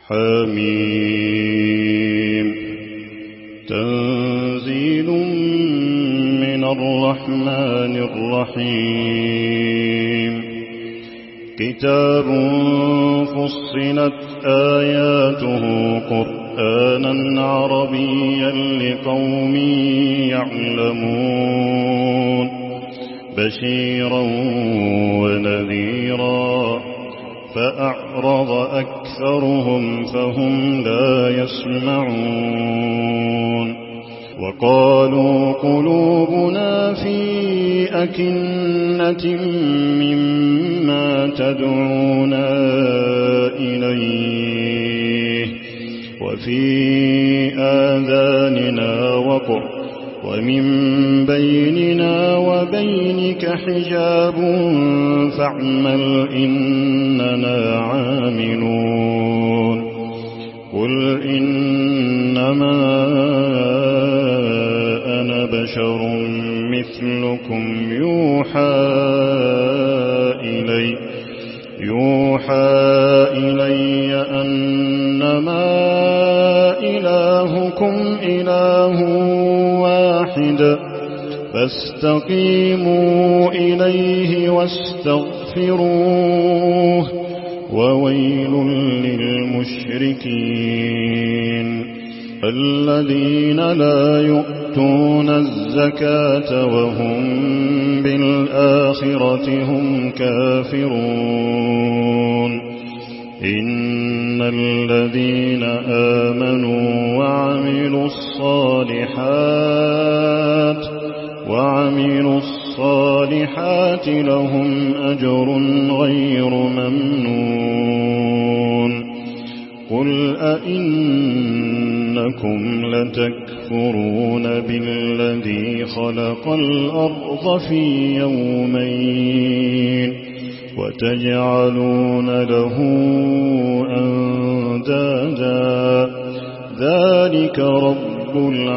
حميم. تنزيل من الرحمن الرحيم. كتاب فصلت آياته قرآنا عربيا لقوم يعلمون بشيرا ونذيرا فأعرض أكثرهم فهم لا يسمعون. وقالوا قلوبنا في أكنة مما تدعونا إليه وفي آذاننا وقر ومن بيننا وبينك حجاب فاعمل إننا عاملون. قل إنما أنا بشر مثلكم يوحى إلي أنما إلهكم إله واحد فاستقيموا إليه واستغفروه وويل للمشركين الذين لا يؤتون الزكاة وهم بالآخرة هم كافرون. إن الذين آمنوا وعملوا الصالحات لهم أجر غير ممنون. قل أئنكم لتكفرون بالذي خلق الأرض في يومين وتجعلون له أندادا ذلك رب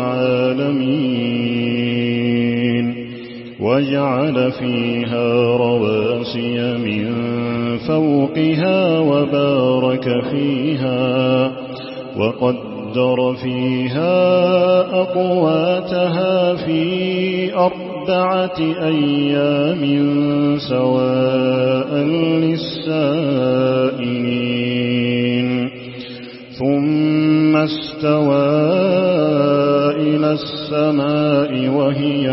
العالمين. وجعل فيها رواسي من فوقها وبارك فيها وقدر فيها أقواتها في 4 أيام سواء للسائلين. ثم استوى إلى السماء وهي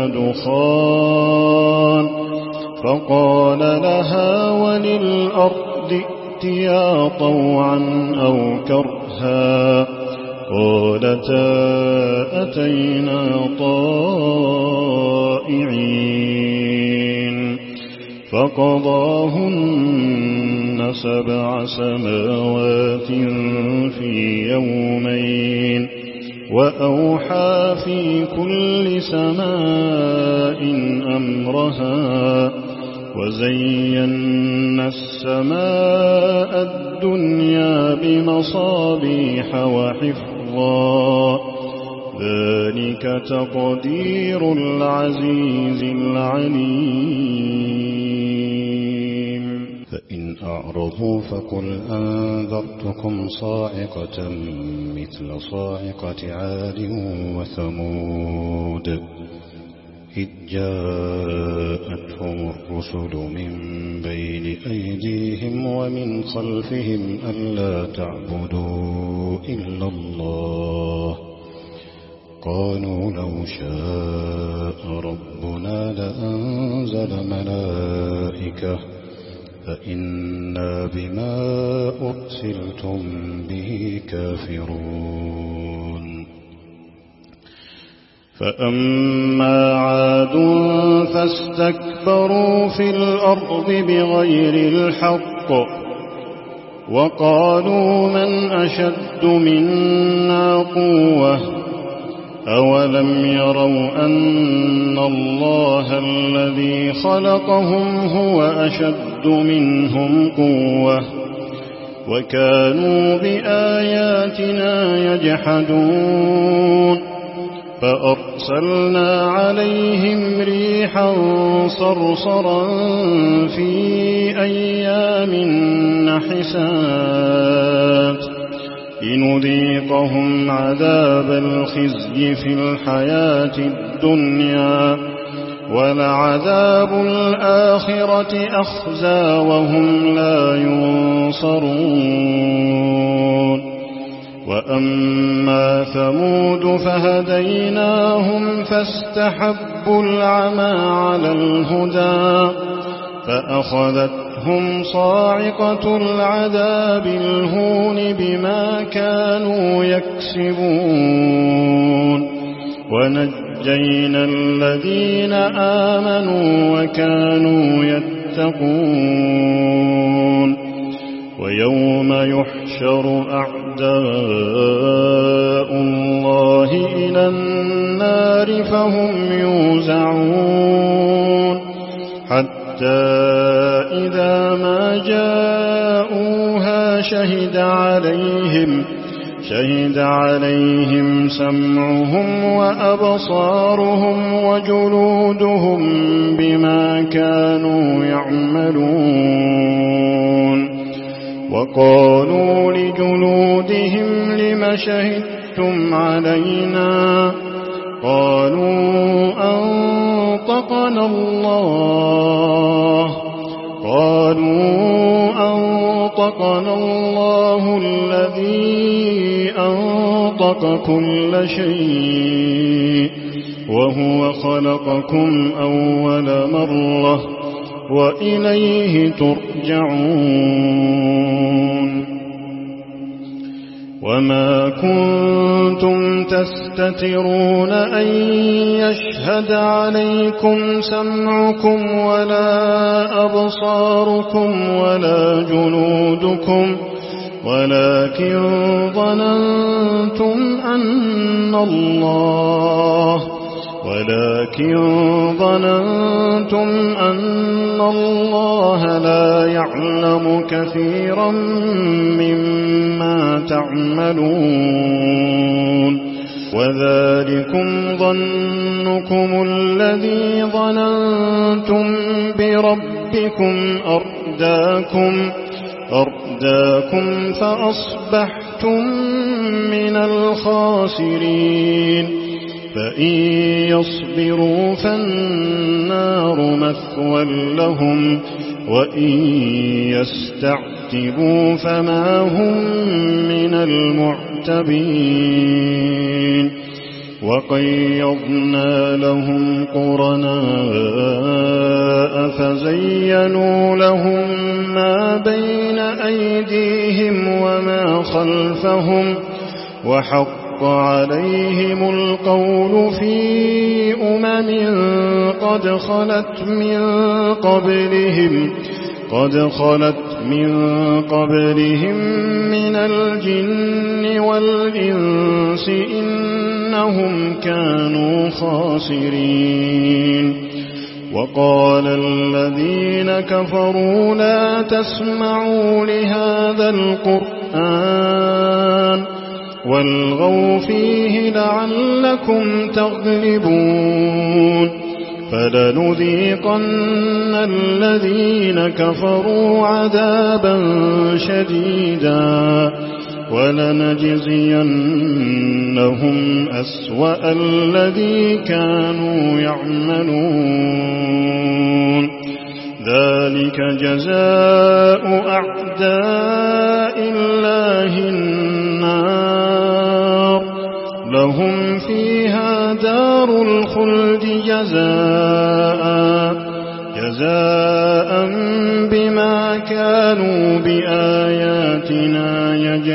دخان فقال لها وللأرض ائتيا طوعا أو كرها قالتا أتينا طائعين. فقضاهن 7 سماوات في يومين وأوحى في كل سماء أمرها وزينا السماء الدنيا بمصابيح وحفظا ذلك تقدير العزيز العليم. فإن أعرضوا فقل أنذرتكم صاعقة مثل صاعقة عاد وثمود إذ جاءتهم الرسل من بين أيديهم ومن خلفهم ألا تعبدوا إلا الله قالوا لو شاء ربنا لأنزل ملائكة فإنا بما أرسلتم به كافرون. فأما عاد فاستكبروا في الأرض بغير الحق وقالوا من أشد منا قوة أولم يروا أن الله الذي خلقهم هو أشد منهم قوة وكانوا بآياتنا يجحدون. فأرسلنا عليهم ريحا صرصرا في أيام نحسات لنذيقهم عذاب الخزي في الحياة الدنيا ولعذاب الآخرة أخزى وهم لا ينصرون وأما ثمود فهديناهم فاستحبوا العمى على الهدى فأخذتهم صاعقة العذاب الهون بما كانوا يكسبون ونجينا الذين آمنوا وكانوا يتقون ويوم يحشر أعداء الله إلى النار فهم يوزعون حتى إذا ما جاءوها شهد عليهم سمعهم وأبصارهم وجلودهم بما كانوا يعملون وقالوا لجلودهم لم شهدتم علينا قالوا أنطقنا الله الذي أنطق كل شيء وهو خلقكم أول مرة وإليه ترجعون وما كنتم تستترون أن يشهد عليكم سمعكم ولا أبصاركم ولا جلودكم ولكن ظننتم أن الله لا يعلم كثيرا مما تعملون وذلكم ظنكم الذي ظننتم بربكم أرداكم فأصبحتم من الخاسرين فإن يصبروا فالنار مثوى لهم وإن يستعتبوا فما هم من المعتبين وقيضنا لهم قرناء فزينوا لهم ما بين أيديهم وما خلفهم وحق عليهم القول في قد خلت من قبلهم من الجن والإنس إنهم كانوا خاسرين وقال الذين كفروا لا تسمعوا لهذا القرآن والغوا فيه لعلكم تغلبون فلنذيقن الذين كفروا عذابا شديدا ولنجزينهم أسوأ الذي كانوا يعملون ذلك جزاء أعداء الله النار لهم فيها دار الخلد جزاء بما كانوا بآياتنا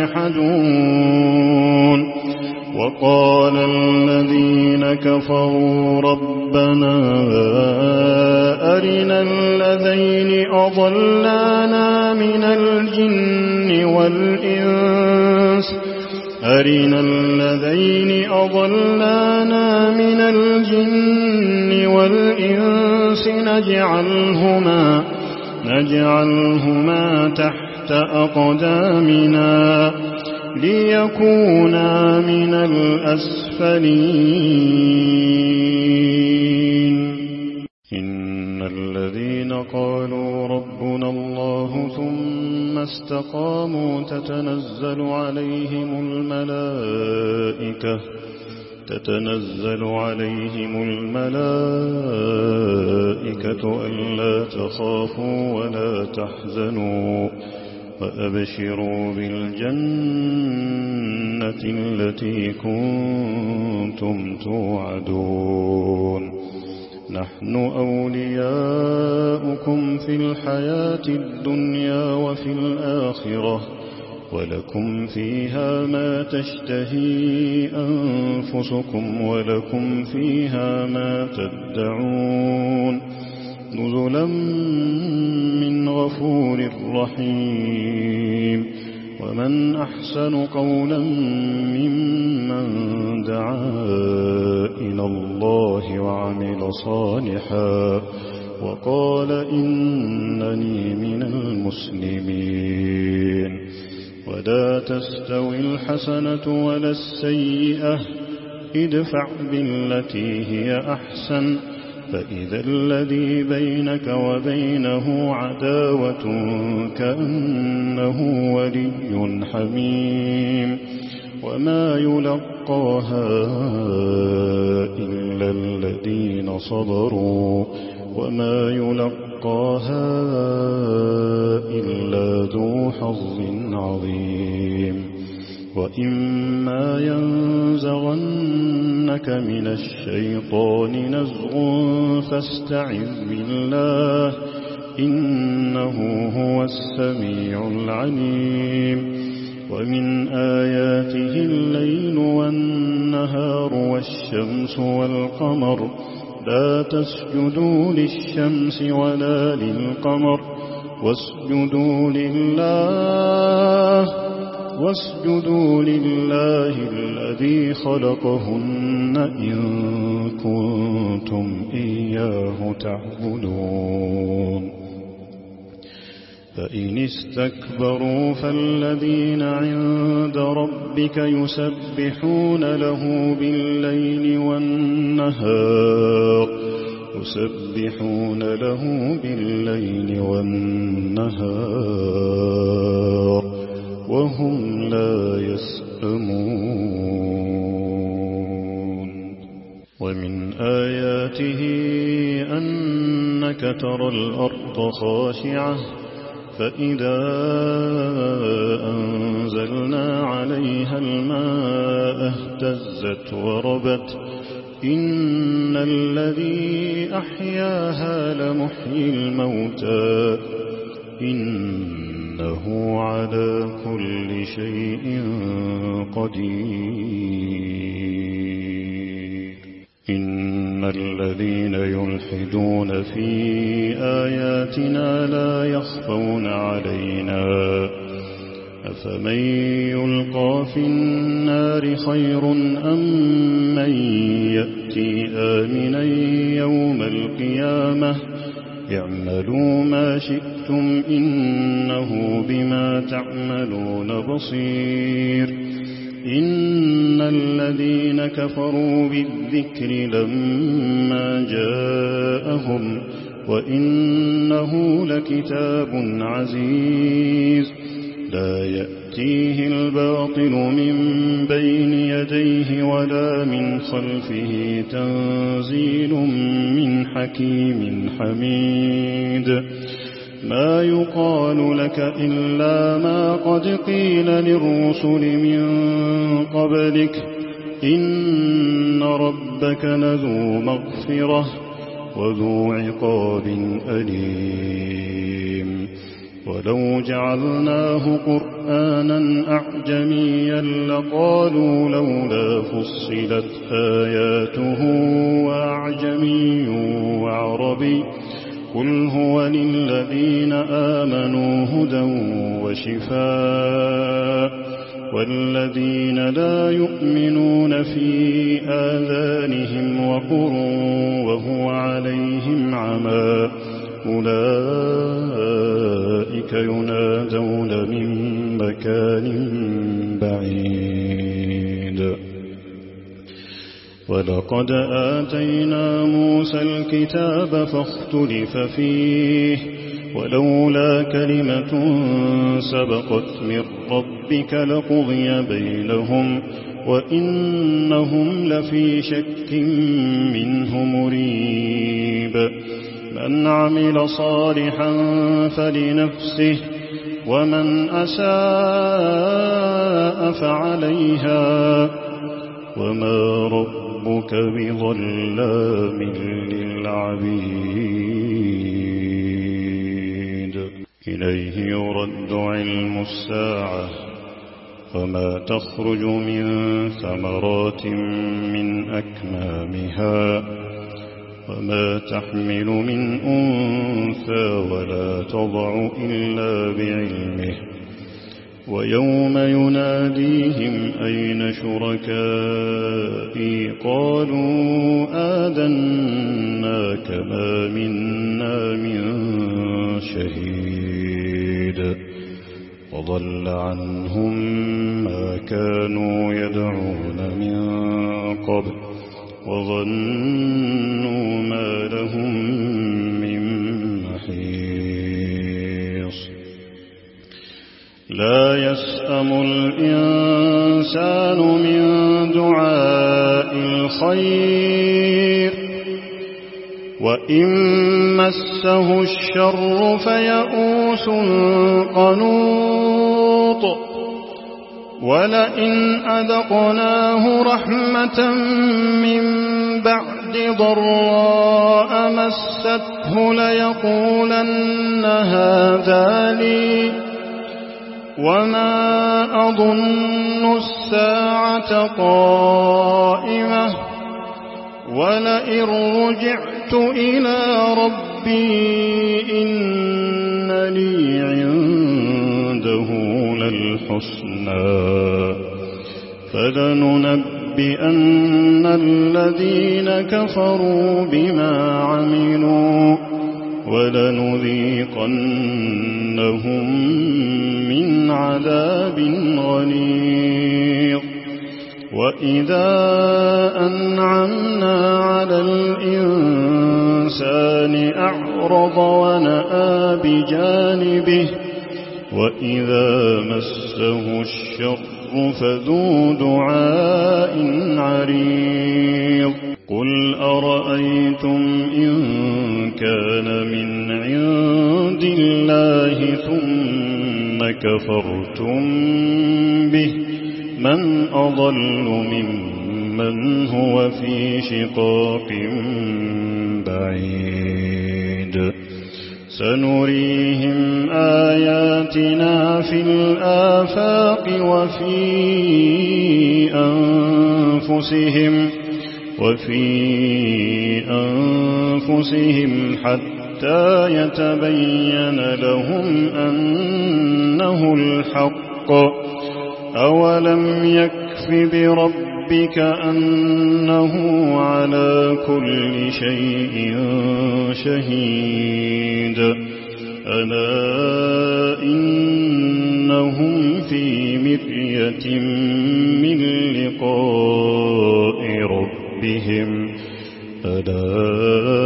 يجحدون وقال الذين كفروا ربنا أرنا الذين أضلانا من الجن والإنس نجعلهما تحت أقدامنا ليكونا من الأسفلين إن الذين قالوا ربنا الله ثم استقاموا تتنزل عليهم الملائكة ألا تخافوا ولا تحزنوا وأبشروا بالجنة التي كنتم توعدون نحن أولياؤكم في الحياة الدنيا وفي الآخرة ولكم فيها ما تشتهي أنفسكم ولكم فيها ما تدعون نزلا من غفور رحيم ومن أحسن قولا ممن دعا إلى الله وعمل صالحا وقال إنني من المسلمين ولا تستوي الحسنة ولا السيئة ادفع بالتي هي أحسن فإذا الذي بينك وبينه عداوة كأنه ولي حميم وما يلقاها إلا الذين صبروا وما يلقاها إلا ذو حظ عظيم وإما ينزغنك من الشيطان نزغ فاستعذ بالله إنه هو السميع العليم ومن آياته الليل والنهار والشمس والقمر لا تسجدوا للشمس ولا للقمر واسجدوا لله الذي خلقهن إن كنتم إياه تعبدون فإن استكبروا فالذين عند ربك يسبحون له بالليل والنهار وهم لا يسأمون ومن آياته أنك ترى الأرض خاشعة فإذا أنزلنا عليها الماء اهتزت وربت إن الذي أحياها لمحيي الموتى إنه على كل شيء قدير إن الذين يلحدون في آياتنا لا يخفون علينا أفمن يلقى في النار خير أم من يأتي آمنا يوم القيامة اعملوا ما شئتم إنه بما تعملون بصير إن الذين كفروا بالذكر لما جاءهم وإنه لكتاب عزيز لا يأتيه الباطل من بين يديه ولا من خلفه تنزيل من حكيم حميد ما يقال لك إلا ما قد قيل للرسل من قبلك إن ربك لذو مغفرة وذو عقاب أليم ولو جعلناه قرآنا أعجميا لقالوا لولا فصلت آياته وأعجمي وعربي قل هو للذين آمنوا هدى وشفاء والذين لا يؤمنون في آذانهم وقر وهو عليهم عمى أولئك ينادون من مكان بعيد ولقد آتينا موسى الكتاب فاختلف فيه ولولا كلمة سبقت من ربك لقضي بينهم وإنهم لفي شك منه مريب من عمل صالحا فلنفسه ومن أساء فعليها وما ربك بظلام للعبيد إليه يرد علم الساعة وما تخرج من ثمرات من أكمامها وما تحمل من أنثى ولا تضع إلا بعلمه ويوم يناديهم أين شركائي قالوا آذناك ما منا من شهيد وضل عنهم ما كانوا يدعون من قبل وظنوا ما لهم من محيص لا يسأم الإنسان من دعاء الخير وإن مسه الشر فيئوس قنوط ولئن أذقناه رحمة من بعد ضراء مسته ليقولن هذا لي وما أظن الساعة قائمة ولئن رجعت إلى ربي إن لي عنده للحسنى فلننبئن الذين كفروا بما عملوا ولنذيقنهم من عذاب غليظ وإذا أنعمنا على الإنسان أعرض ونأى بجانبه وإذا مسه الشر فذو دعاء عريض قل أرأيتم إن كان من عند الله ثم كفرتم به من أضل ممن هو في شقاق بعيد سنريهم آياتنا في الآفاق وفي أنفسهم حتى يتبين لهم أنه الحق أولم يكف بربك أنه على كل شيء شهيد ألا إنهم في مرية من لقاء ربهم ألا